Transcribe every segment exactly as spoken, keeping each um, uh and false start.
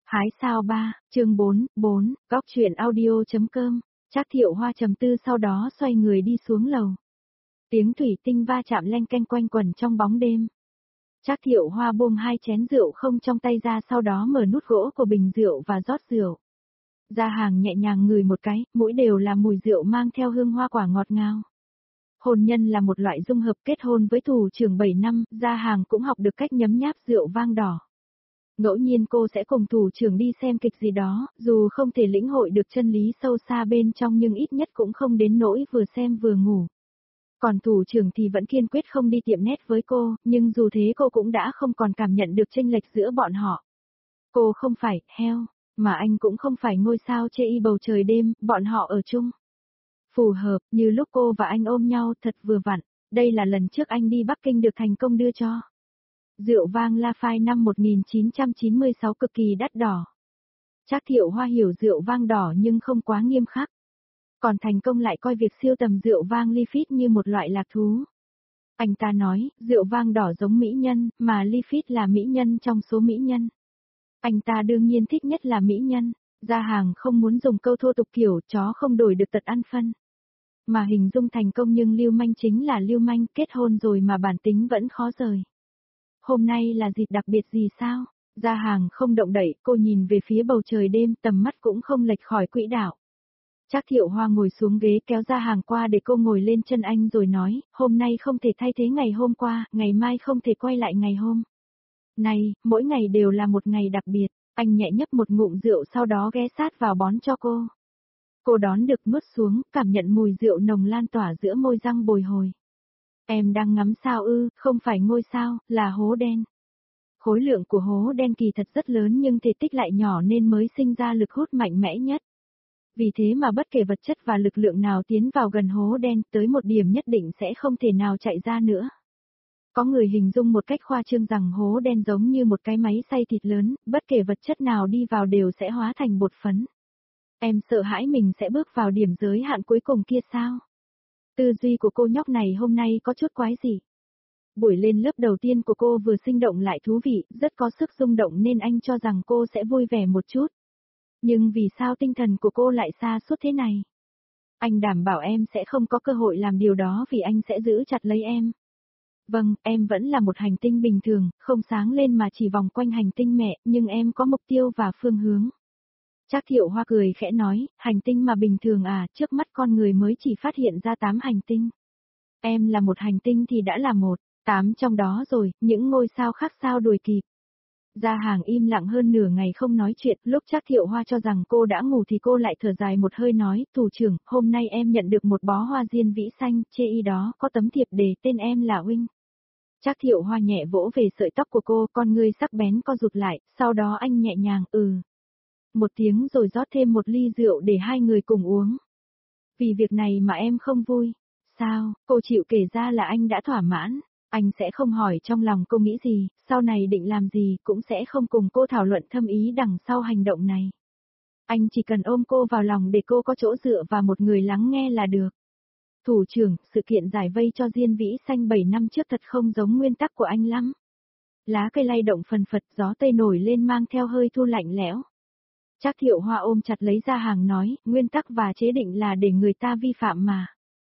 Hái sao ba, chương bốn, bốn, góc truyện audio.com, Trác Thiệu Hoa trầm tư sau đó xoay người đi xuống lầu. Tiếng thủy tinh va chạm leng keng quanh quẩn trong bóng đêm. Trác Thiệu Hoa buông hai chén rượu không trong tay ra, sau đó mở nút gỗ của bình rượu và rót rượu. Gia Hàng nhẹ nhàng ngửi một cái, mũi đều là mùi rượu mang theo hương hoa quả ngọt ngào. Hôn nhân là một loại dung hợp, kết hôn với thủ trưởng bảy năm, Gia Hàng cũng học được cách nhấm nháp rượu vang đỏ. Ngẫu nhiên cô sẽ cùng thủ trưởng đi xem kịch gì đó, dù không thể lĩnh hội được chân lý sâu xa bên trong nhưng ít nhất cũng không đến nỗi vừa xem vừa ngủ. Còn thủ trưởng thì vẫn kiên quyết không đi tiệm nét với cô, nhưng dù thế cô cũng đã không còn cảm nhận được chênh lệch giữa bọn họ. Cô không phải heo, mà anh cũng không phải ngôi sao chê y bầu trời đêm, bọn họ ở chung. Phù hợp, như lúc cô và anh ôm nhau thật vừa vặn, đây là lần trước anh đi Bắc Kinh được thành công đưa cho. Rượu vang La Phai năm một nghìn chín trăm chín mươi sáu cực kỳ đắt đỏ. Trác Thiệu Hoa hiểu rượu vang đỏ nhưng không quá nghiêm khắc. Còn thành công lại coi việc siêu tầm rượu vang Lifit như một loại lạc thú. Anh ta nói, rượu vang đỏ giống mỹ nhân, mà Lifit là mỹ nhân trong số mỹ nhân. Anh ta đương nhiên thích nhất là mỹ nhân. Gia Hàng không muốn dùng câu thô tục kiểu chó không đổi được tật ăn phân. Mà hình dung thành công nhưng lưu manh chính là lưu manh, kết hôn rồi mà bản tính vẫn khó rời. Hôm nay là dịp đặc biệt gì sao? Gia Hàng không động đậy, cô nhìn về phía bầu trời đêm, tầm mắt cũng không lệch khỏi quỹ đạo. Trác Thiệu Hoa ngồi xuống ghế kéo Gia Hàng qua để cô ngồi lên chân anh rồi nói, hôm nay không thể thay thế ngày hôm qua, ngày mai không thể quay lại ngày hôm. Này, mỗi ngày đều là một ngày đặc biệt, anh nhẹ nhấp một ngụm rượu sau đó ghé sát vào bón cho cô. Cô đón được nuốt xuống, cảm nhận mùi rượu nồng lan tỏa giữa môi răng bồi hồi. Em đang ngắm sao ư, không phải ngôi sao, là hố đen. Khối lượng của hố đen kỳ thật rất lớn nhưng thể tích lại nhỏ nên mới sinh ra lực hút mạnh mẽ nhất. Vì thế mà bất kể vật chất và lực lượng nào tiến vào gần hố đen tới một điểm nhất định sẽ không thể nào chạy ra nữa. Có người hình dung một cách khoa trương rằng hố đen giống như một cái máy xay thịt lớn, bất kể vật chất nào đi vào đều sẽ hóa thành bột phấn. Em sợ hãi mình sẽ bước vào điểm giới hạn cuối cùng kia sao? Tư duy của cô nhóc này hôm nay có chút quái dị. Buổi lên lớp đầu tiên của cô vừa sinh động lại thú vị, rất có sức rung động nên anh cho rằng cô sẽ vui vẻ một chút. Nhưng vì sao tinh thần của cô lại xa suốt thế này? Anh đảm bảo em sẽ không có cơ hội làm điều đó vì anh sẽ giữ chặt lấy em. Vâng, em vẫn là một hành tinh bình thường, không sáng lên mà chỉ vòng quanh hành tinh mẹ, nhưng em có mục tiêu và phương hướng. Trác Thiệu Hoa cười khẽ nói, hành tinh mà bình thường à, trước mắt con người mới chỉ phát hiện ra tám hành tinh. Em là một hành tinh thì đã là một, tám trong đó rồi, những ngôi sao khác sao đuổi kịp. Gia Hàng im lặng hơn nửa ngày không nói chuyện, lúc Trác Thiệu Hoa cho rằng cô đã ngủ thì cô lại thở dài một hơi nói, thủ trưởng, hôm nay em nhận được một bó hoa diên vĩ xanh, chê y đó, có tấm thiệp đề tên em là Huynh. Trác Thiệu Hoa nhẹ vỗ về sợi tóc của cô, con ngươi sắc bén co rụt lại, sau đó anh nhẹ nhàng, ừ. Một tiếng rồi rót thêm một ly rượu để hai người cùng uống. Vì việc này mà em không vui. Sao, cô chịu kể ra là anh đã thỏa mãn. Anh sẽ không hỏi trong lòng cô nghĩ gì, sau này định làm gì, cũng sẽ không cùng cô thảo luận thâm ý đằng sau hành động này. Anh chỉ cần ôm cô vào lòng để cô có chỗ dựa và một người lắng nghe là được. Thủ trưởng, sự kiện giải vây cho diên vĩ xanh bảy năm trước thật không giống nguyên tắc của anh lắm. Lá cây lay động phần phật, gió tây nổi lên mang theo hơi thu lạnh lẽo. Trác Thiệu Hoa ôm chặt lấy Gia Hàng nói, nguyên tắc và chế định là để người ta vi phạm mà.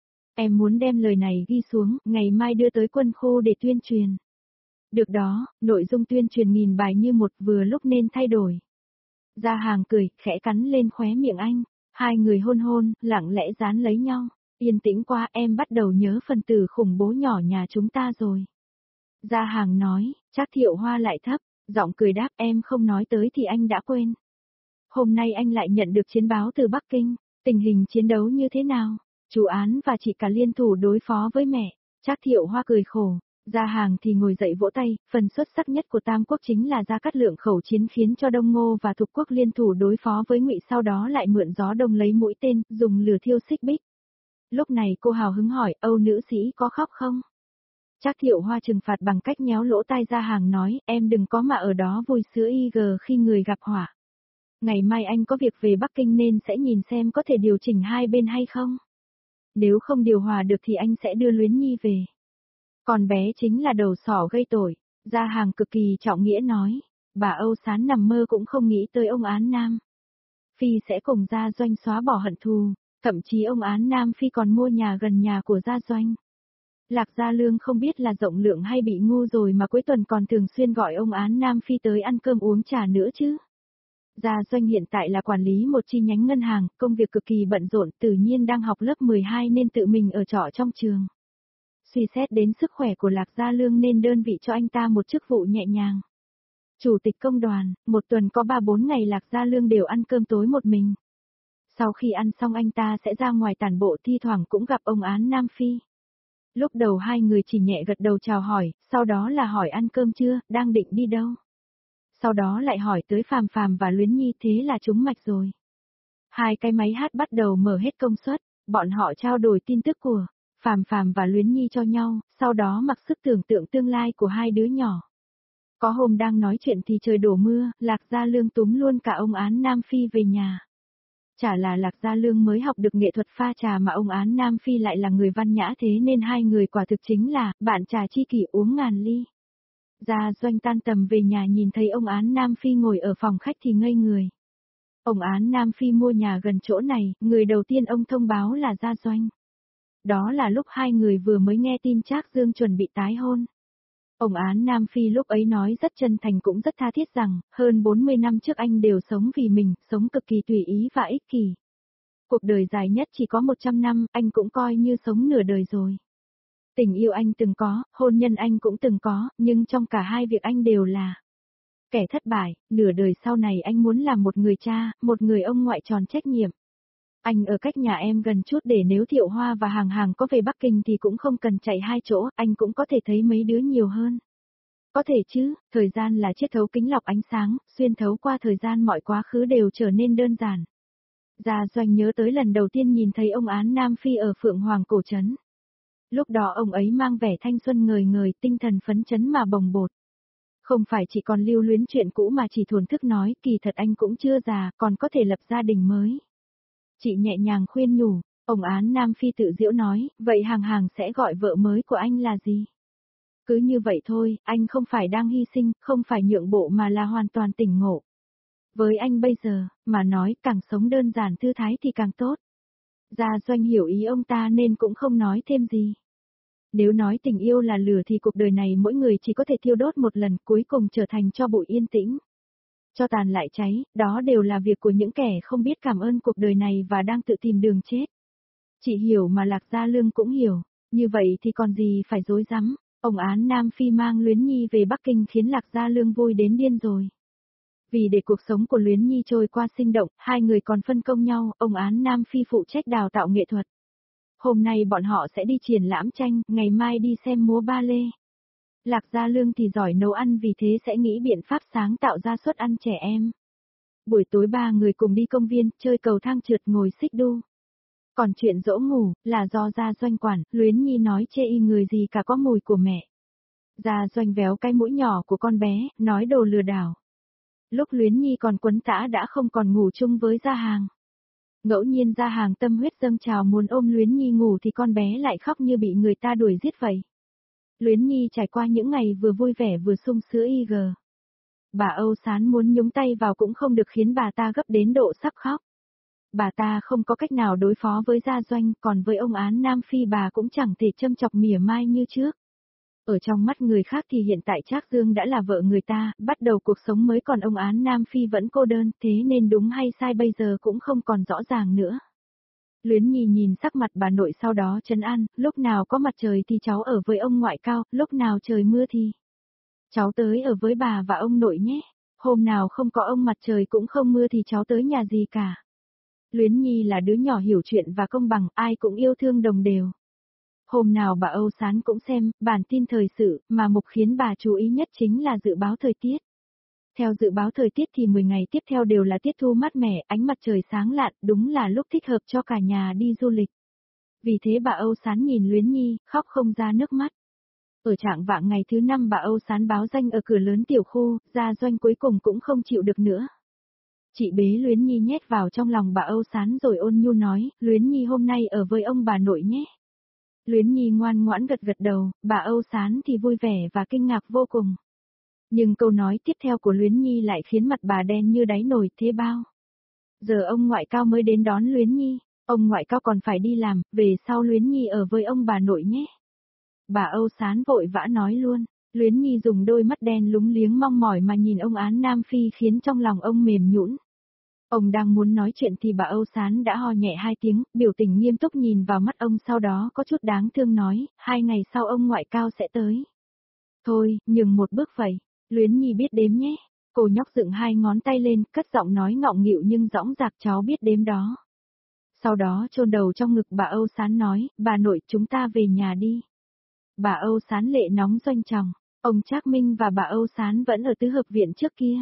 Em muốn đem lời này ghi xuống, ngày mai đưa tới quân khu để tuyên truyền. Được đó, nội dung tuyên truyền nghìn bài như một vừa lúc nên thay đổi. Gia Hàng cười, khẽ cắn lên khóe miệng anh. Hai người hôn hôn, lặng lẽ dán lấy nhau. Yên tĩnh qua, em bắt đầu nhớ phần tử khủng bố nhỏ nhà chúng ta rồi. Gia Hàng nói, Trác Thiệu Hoa lại thấp, giọng cười đáp, em không nói tới thì anh đã quên. Hôm nay anh lại nhận được chiến báo từ Bắc Kinh, tình hình chiến đấu như thế nào? Chú Án và chị cả liên thủ đối phó với mẹ. Trác Thiệu Hoa cười khổ, Gia Hàng thì ngồi dậy vỗ tay, phần xuất sắc nhất của Tam Quốc chính là Gia Cát Lượng khẩu chiến khiến cho Đông Ngô và Thục Quốc liên thủ đối phó với Ngụy, sau đó lại mượn gió đông lấy mũi tên, dùng lửa thiêu Xích Bích. Lúc này cô hào hứng hỏi, Âu nữ sĩ có khóc không? Trác Thiệu Hoa trừng phạt bằng cách nhéo lỗ tai Gia Hàng nói, em đừng có mà ở đó vui sữa y gờ khi người gặp họa. Ngày mai anh có việc về Bắc Kinh nên sẽ nhìn xem có thể điều chỉnh hai bên hay không. Nếu không điều hòa được thì anh sẽ đưa Luyến Nhi về. Còn bé chính là đầu sỏ gây tội, Gia Hàng cực kỳ trọng nghĩa nói. Bà Âu Sán nằm mơ cũng không nghĩ tới ông Án Nam Phi sẽ cùng Gia Doanh xóa bỏ hận thù, thậm chí ông Án Nam Phi còn mua nhà gần nhà của Gia Doanh. Lạc Gia Lương không biết là rộng lượng hay bị ngu rồi mà cuối tuần còn thường xuyên gọi ông Án Nam Phi tới ăn cơm uống trà nữa chứ. Gia Doanh hiện tại là quản lý một chi nhánh ngân hàng, công việc cực kỳ bận rộn, tự nhiên đang học lớp mười hai nên tự mình ở trọ trong trường. Suy xét đến sức khỏe của Lạc Gia Lương nên đơn vị cho anh ta một chức vụ nhẹ nhàng. Chủ tịch công đoàn, một tuần có ba bốn ngày Lạc Gia Lương đều ăn cơm tối một mình. Sau khi ăn xong anh ta sẽ ra ngoài tản bộ, thi thoảng cũng gặp ông Án Nam Phi. Lúc đầu hai người chỉ nhẹ gật đầu chào hỏi, sau đó là hỏi ăn cơm chưa, đang định đi đâu. Sau đó lại hỏi tới Phàm Phàm và Luyến Nhi, thế là trúng mạch rồi. Hai cái máy hát bắt đầu mở hết công suất, bọn họ trao đổi tin tức của Phàm Phàm và Luyến Nhi cho nhau, sau đó mặc sức tưởng tượng tương lai của hai đứa nhỏ. Có hôm đang nói chuyện thì trời đổ mưa, Lạc Gia Lương túm luôn cả ông Án Nam Phi về nhà. Chả là Lạc Gia Lương mới học được nghệ thuật pha trà mà ông Án Nam Phi lại là người văn nhã, thế nên hai người quả thực chính là bạn trà chi kỷ uống ngàn ly. Gia Doanh tan tầm về nhà nhìn thấy ông Án Nam Phi ngồi ở phòng khách thì ngây người. Ông Án Nam Phi mua nhà gần chỗ này, người đầu tiên ông thông báo là Gia Doanh. Đó là lúc hai người vừa mới nghe tin Trác Dương chuẩn bị tái hôn. Ông Án Nam Phi lúc ấy nói rất chân thành cũng rất tha thiết rằng, hơn bốn mươi năm trước anh đều sống vì mình, sống cực kỳ tùy ý và ích kỷ. Cuộc đời dài nhất chỉ có một trăm năm, anh cũng coi như sống nửa đời rồi. Tình yêu anh từng có, hôn nhân anh cũng từng có, nhưng trong cả hai việc anh đều là kẻ thất bại, nửa đời sau này anh muốn làm một người cha, một người ông ngoại tròn trách nhiệm. Anh ở cách nhà em gần chút để nếu Thiệu Hoa và Hàng Hàng có về Bắc Kinh thì cũng không cần chạy hai chỗ, anh cũng có thể thấy mấy đứa nhiều hơn. Có thể chứ, thời gian là chiết thấu kính lọc ánh sáng, xuyên thấu qua thời gian mọi quá khứ đều trở nên đơn giản. Gia Doanh nhớ tới lần đầu tiên nhìn thấy ông Án Nam Phi ở Phượng Hoàng Cổ Trấn. Lúc đó ông ấy mang vẻ thanh xuân ngời ngời, tinh thần phấn chấn mà bồng bột. Không phải chỉ còn lưu luyến chuyện cũ mà chỉ thuần thức nói, kỳ thật anh cũng chưa già, còn có thể lập gia đình mới. Chị nhẹ nhàng khuyên nhủ, ông Án Nam Phi tự giễu nói, vậy Hàng Hàng sẽ gọi vợ mới của anh là gì? Cứ như vậy thôi, anh không phải đang hy sinh, không phải nhượng bộ mà là hoàn toàn tỉnh ngộ. Với anh bây giờ, mà nói càng sống đơn giản thư thái thì càng tốt. Gia Doanh hiểu ý ông ta nên cũng không nói thêm gì. Nếu nói tình yêu là lửa thì cuộc đời này mỗi người chỉ có thể thiêu đốt một lần, cuối cùng trở thành tro bụi yên tĩnh. Cho tàn lại cháy, đó đều là việc của những kẻ không biết cảm ơn cuộc đời này và đang tự tìm đường chết. Chị hiểu mà Lạc Gia Lương cũng hiểu, như vậy thì còn gì phải dối rắm. Ông Án Nam Phi mang Luyến Nhi về Bắc Kinh khiến Lạc Gia Lương vui đến điên rồi. Vì để cuộc sống của Luyến Nhi trôi qua sinh động, hai người còn phân công nhau, ông Án Nam Phi phụ trách đào tạo nghệ thuật. Hôm nay bọn họ sẽ đi triển lãm tranh, ngày mai đi xem múa ba lê. Lạc Gia Lương thì giỏi nấu ăn vì thế sẽ nghĩ biện pháp sáng tạo ra suất ăn trẻ em. Buổi tối ba người cùng đi công viên, chơi cầu thang trượt, ngồi xích đu. Còn chuyện dỗ ngủ, là do Gia Doanh quản, Luyến Nhi nói chê y người gì cả có mùi của mẹ. Gia Doanh véo cái mũi nhỏ của con bé, nói đồ lừa đảo. Lúc Luyến Nhi còn quấn tã đã không còn ngủ chung với Gia Hàng. Ngẫu nhiên Gia Hàng tâm huyết dâng trào muốn ôm Luyến Nhi ngủ thì con bé lại khóc như bị người ta đuổi giết vậy. Luyến Nhi trải qua những ngày vừa vui vẻ vừa sung sữa y gờ. Bà Âu Sán muốn nhúng tay vào cũng không được khiến bà ta gấp đến độ sắp khóc. Bà ta không có cách nào đối phó với Gia Doanh, còn với ông Án Nam Phi bà cũng chẳng thể châm chọc mỉa mai như trước. Ở trong mắt người khác thì hiện tại Trác Dương đã là vợ người ta, bắt đầu cuộc sống mới, còn ông Án Nam Phi vẫn cô đơn, thế nên đúng hay sai bây giờ cũng không còn rõ ràng nữa. Luyến Nhi nhìn sắc mặt bà nội sau đó trấn an, lúc nào có mặt trời thì cháu ở với ông ngoại Cao, lúc nào trời mưa thì cháu tới ở với bà và ông nội nhé, hôm nào không có ông mặt trời cũng không mưa thì cháu tới nhà gì cả. Luyến Nhi là đứa nhỏ hiểu chuyện và công bằng, ai cũng yêu thương đồng đều. Hôm nào bà Âu Sán cũng xem, bản tin thời sự, mà mục khiến bà chú ý nhất chính là dự báo thời tiết. Theo dự báo thời tiết thì mười ngày tiếp theo đều là tiết thu mát mẻ, ánh mặt trời sáng lạn, đúng là lúc thích hợp cho cả nhà đi du lịch. Vì thế bà Âu Sán nhìn Luyến Nhi, khóc không ra nước mắt. Ở trạng vạng ngày thứ năm bà Âu Sán báo danh ở cửa lớn tiểu khu, Gia Doanh cuối cùng cũng không chịu được nữa. Chị bế Luyến Nhi nhét vào trong lòng bà Âu Sán rồi ôn nhu nói, Luyến Nhi hôm nay ở với ông bà nội nhé. Luyến Nhi ngoan ngoãn gật gật đầu, bà Âu Sán thì vui vẻ và kinh ngạc vô cùng. Nhưng câu nói tiếp theo của Luyến Nhi lại khiến mặt bà đen như đáy nồi, thế bao. Giờ ông ngoại cao mới đến đón Luyến Nhi, ông ngoại cao còn phải đi làm, về sau Luyến Nhi ở với ông bà nội nhé. Bà Âu Sán vội vã nói luôn, Luyến Nhi dùng đôi mắt đen lúng liếng mong mỏi mà nhìn ông Án Nam Phi khiến trong lòng ông mềm nhũn. Ông đang muốn nói chuyện thì bà Âu Sán đã ho nhẹ hai tiếng, biểu tình nghiêm túc nhìn vào mắt ông sau đó có chút đáng thương nói, hai ngày sau ông ngoại cao sẽ tới. Thôi, nhường một bước vậy, Luyến Nhi biết đếm nhé. Cô nhóc dựng hai ngón tay lên, cất giọng nói ngọng nghịu nhưng dõng dạc, cháu biết đếm đó. Sau đó chôn đầu trong ngực bà Âu Sán nói, bà nội chúng ta về nhà đi. Bà Âu Sán lệ nóng doanh tròng, ông Trác Minh và bà Âu Sán vẫn ở tứ hợp viện trước kia.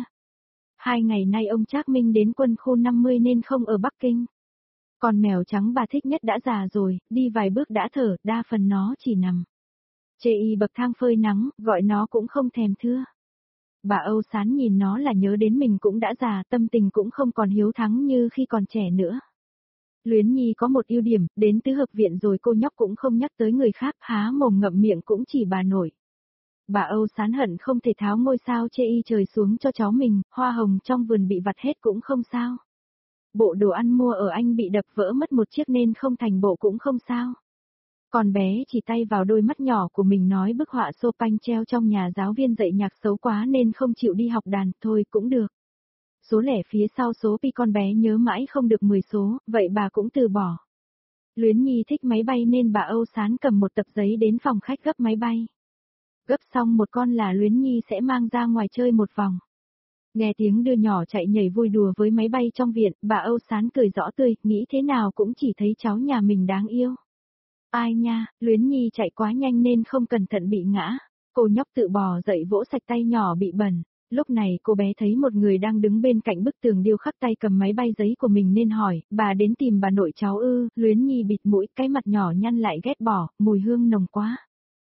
Hai ngày nay ông Trác Minh đến quân khu năm mươi nên không ở Bắc Kinh. Còn mèo trắng bà thích nhất đã già rồi, đi vài bước đã thở, đa phần nó chỉ nằm. Chê y bậc thang phơi nắng, gọi nó cũng không thèm thưa. Bà Âu Sán nhìn nó là nhớ đến mình cũng đã già, tâm tình cũng không còn hiếu thắng như khi còn trẻ nữa. Luyến Nhi có một ưu điểm, đến tứ hợp viện rồi cô nhóc cũng không nhắc tới người khác, há mồm ngậm miệng cũng chỉ bà nội. Bà Âu Sán hận không thể tháo ngôi sao chê y trời xuống cho cháu mình, hoa hồng trong vườn bị vặt hết cũng không sao. Bộ đồ ăn mua ở Anh bị đập vỡ mất một chiếc nên không thành bộ cũng không sao. Còn bé chỉ tay vào đôi mắt nhỏ của mình nói bức họa Chopin treo trong nhà giáo viên dạy nhạc xấu quá nên không chịu đi học đàn, thôi cũng được. Số lẻ phía sau số pi con bé nhớ mãi không được mười số, vậy bà cũng từ bỏ. Luyến Nhi thích máy bay nên bà Âu Sán cầm một tập giấy đến phòng khách gấp máy bay. Gấp xong một con là Luyến Nhi sẽ mang ra ngoài chơi một vòng. Nghe tiếng đưa nhỏ chạy nhảy vui đùa với máy bay trong viện, bà Âu Sán cười rõ tươi, nghĩ thế nào cũng chỉ thấy cháu nhà mình đáng yêu. Ai nha, Luyến Nhi chạy quá nhanh nên không cẩn thận bị ngã. Cô nhóc tự bò dậy vỗ sạch tay nhỏ bị bẩn. Lúc này cô bé thấy một người đang đứng bên cạnh bức tường điêu khắc tay cầm máy bay giấy của mình nên hỏi, bà đến tìm bà nội cháu ư? Luyến Nhi bịt mũi, cái mặt nhỏ nhăn lại ghét bỏ, mùi hương nồng quá.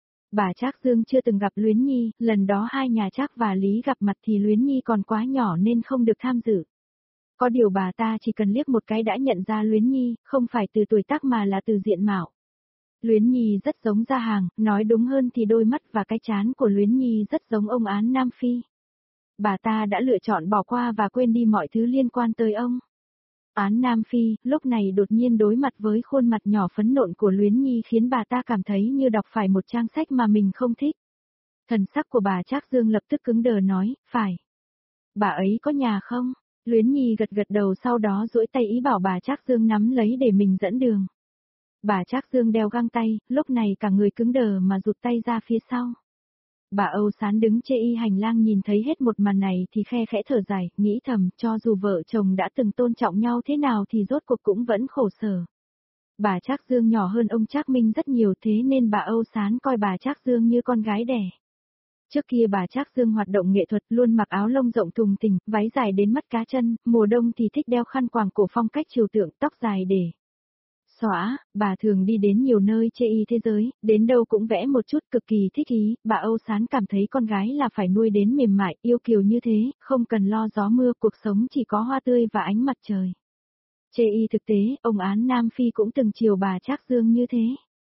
Bà Trác Dương chưa từng gặp Luyến Nhi, lần đó hai nhà Trác và Lý gặp mặt thì Luyến Nhi còn quá nhỏ nên không được tham dự. Có điều bà ta chỉ cần liếc một cái đã nhận ra Luyến Nhi, không phải từ tuổi tác mà là từ diện mạo. Luyến Nhi rất giống Gia Hàng, nói đúng hơn thì đôi mắt và cái trán của Luyến Nhi rất giống ông Án Nam Phi. Bà ta đã lựa chọn bỏ qua và quên đi mọi thứ liên quan tới ông. Án Nam Phi, lúc này đột nhiên đối mặt với khuôn mặt nhỏ phấn nộn của Luyến Nhi khiến bà ta cảm thấy như đọc phải một trang sách mà mình không thích. Thần sắc của bà Trác Dương lập tức cứng đờ nói, phải. Bà ấy có nhà không? Luyến Nhi gật gật đầu sau đó duỗi tay ý bảo bà Trác Dương nắm lấy để mình dẫn đường. Bà Trác Dương đeo găng tay, lúc này cả người cứng đờ mà rụt tay ra phía sau. Bà Âu Sán đứng chê y hành lang nhìn thấy hết một màn này thì khe khẽ thở dài, nghĩ thầm, cho dù vợ chồng đã từng tôn trọng nhau thế nào thì rốt cuộc cũng vẫn khổ sở. Bà Trác Dương nhỏ hơn ông Trác Minh rất nhiều thế nên bà Âu Sán coi bà Trác Dương như con gái đẻ. Trước kia bà Trác Dương hoạt động nghệ thuật luôn mặc áo lông rộng thùng thình, váy dài đến mắt cá chân, mùa đông thì thích đeo khăn quàng cổ phong cách trừu tượng, tóc dài để xõa, bà thường đi đến nhiều nơi chê y thế giới, đến đâu cũng vẽ một chút cực kỳ thích ý, bà Âu Sán cảm thấy con gái là phải nuôi đến mềm mại, yêu kiều như thế, không cần lo gió mưa, cuộc sống chỉ có hoa tươi và ánh mặt trời. Chê y thực tế, ông Án Nam Phi cũng từng chiều bà Trác Dương như thế.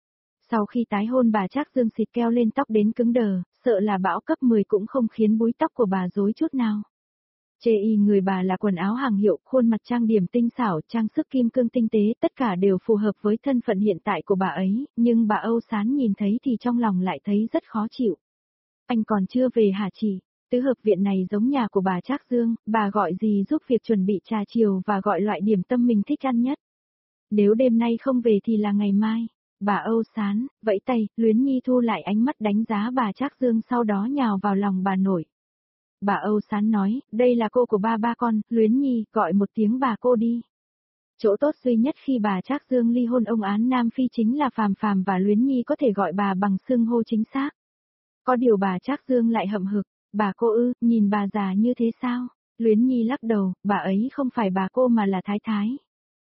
Sau khi tái hôn bà Trác Dương xịt keo lên tóc đến cứng đờ, sợ là bão cấp mười cũng không khiến búi tóc của bà rối chút nào. Chê y người bà là quần áo hàng hiệu, khuôn mặt trang điểm tinh xảo, trang sức kim cương tinh tế, tất cả đều phù hợp với thân phận hiện tại của bà ấy, nhưng bà Âu Sán nhìn thấy thì trong lòng lại thấy rất khó chịu. Anh còn chưa về hả chị? Tứ hợp viện này giống nhà của bà Trác Dương, bà gọi gì giúp việc chuẩn bị trà chiều và gọi loại điểm tâm mình thích ăn nhất. Nếu đêm nay không về thì là ngày mai. Bà Âu Sán, vẫy tay, Luyến Nhi thu lại ánh mắt đánh giá bà Trác Dương sau đó nhào vào lòng bà nội. Bà Âu Sán nói, đây là cô của ba ba con, Luyến Nhi, gọi một tiếng bà cô đi. Chỗ tốt duy nhất khi bà Trác Dương ly hôn ông Án Nam Phi chính là Phàm Phàm và Luyến Nhi có thể gọi bà bằng xưng hô chính xác. Có điều bà Trác Dương lại hậm hực, bà cô ư, nhìn bà già như thế sao? Luyến Nhi lắc đầu, bà ấy không phải bà cô mà là thái thái.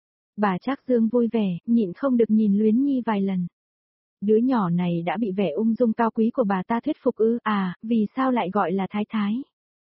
Bà Trác Dương vui vẻ, nhịn không được nhìn Luyến Nhi vài lần. Đứa nhỏ này đã bị vẻ ung dung cao quý của bà ta thuyết phục ư, à, vì sao lại gọi là thái thái?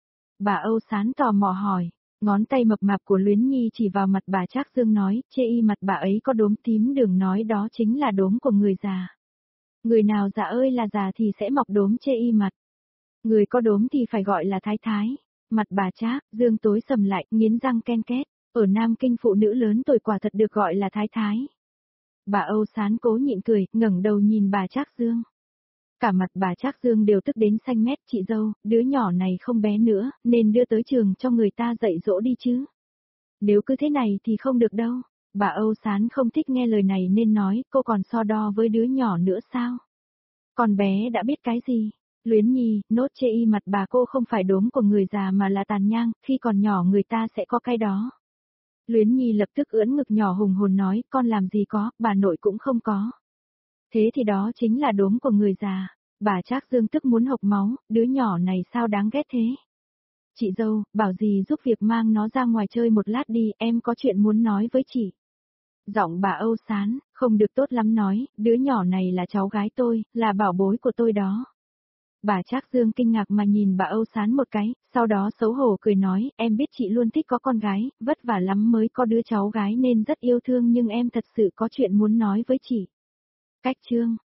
Bà Âu Sán tò mò hỏi, ngón tay mập mạp của Luyến Nhi chỉ vào mặt bà Trác Dương nói, chê y mặt bà ấy có đốm tím đừng nói đó chính là đốm của người già. Người nào già ơi là già thì sẽ mọc đốm chê y mặt. Người có đốm thì phải gọi là thái thái. Mặt bà Trác Dương tối sầm lại, nghiến răng ken két. Ở Nam Kinh phụ nữ lớn tuổi quả thật được gọi là thái thái. Bà Âu Sán cố nhịn cười, ngẩng đầu nhìn bà Trác Dương. Cả mặt bà Trác Dương đều tức đến xanh mét. Chị dâu, đứa nhỏ này không bé nữa, nên đưa tới trường cho người ta dạy dỗ đi chứ. Nếu cứ thế này thì không được đâu. Bà Âu Sán không thích nghe lời này nên nói, cô còn so đo với đứa nhỏ nữa sao? Con bé đã biết cái gì? Luyến Nhi, nốt chê y mặt bà cô không phải đốm của người già mà là tàn nhang, khi còn nhỏ người ta sẽ có cái đó. Luyến Nhi lập tức ưỡn ngực nhỏ hùng hồn nói, con làm gì có, bà nội cũng không có. Thế thì đó chính là đốm của người già. Bà Trác Dương tức muốn hộc máu, đứa nhỏ này sao đáng ghét thế? Chị dâu, bảo dì giúp việc mang nó ra ngoài chơi một lát đi, em có chuyện muốn nói với chị. Giọng bà Âu Sán, không được tốt lắm nói, đứa nhỏ này là cháu gái tôi, là bảo bối của tôi đó. Bà Trác Dương kinh ngạc mà nhìn bà Âu Sán một cái, sau đó xấu hổ cười nói, em biết chị luôn thích có con gái, vất vả lắm mới có đứa cháu gái nên rất yêu thương nhưng em thật sự có chuyện muốn nói với chị. Cách chương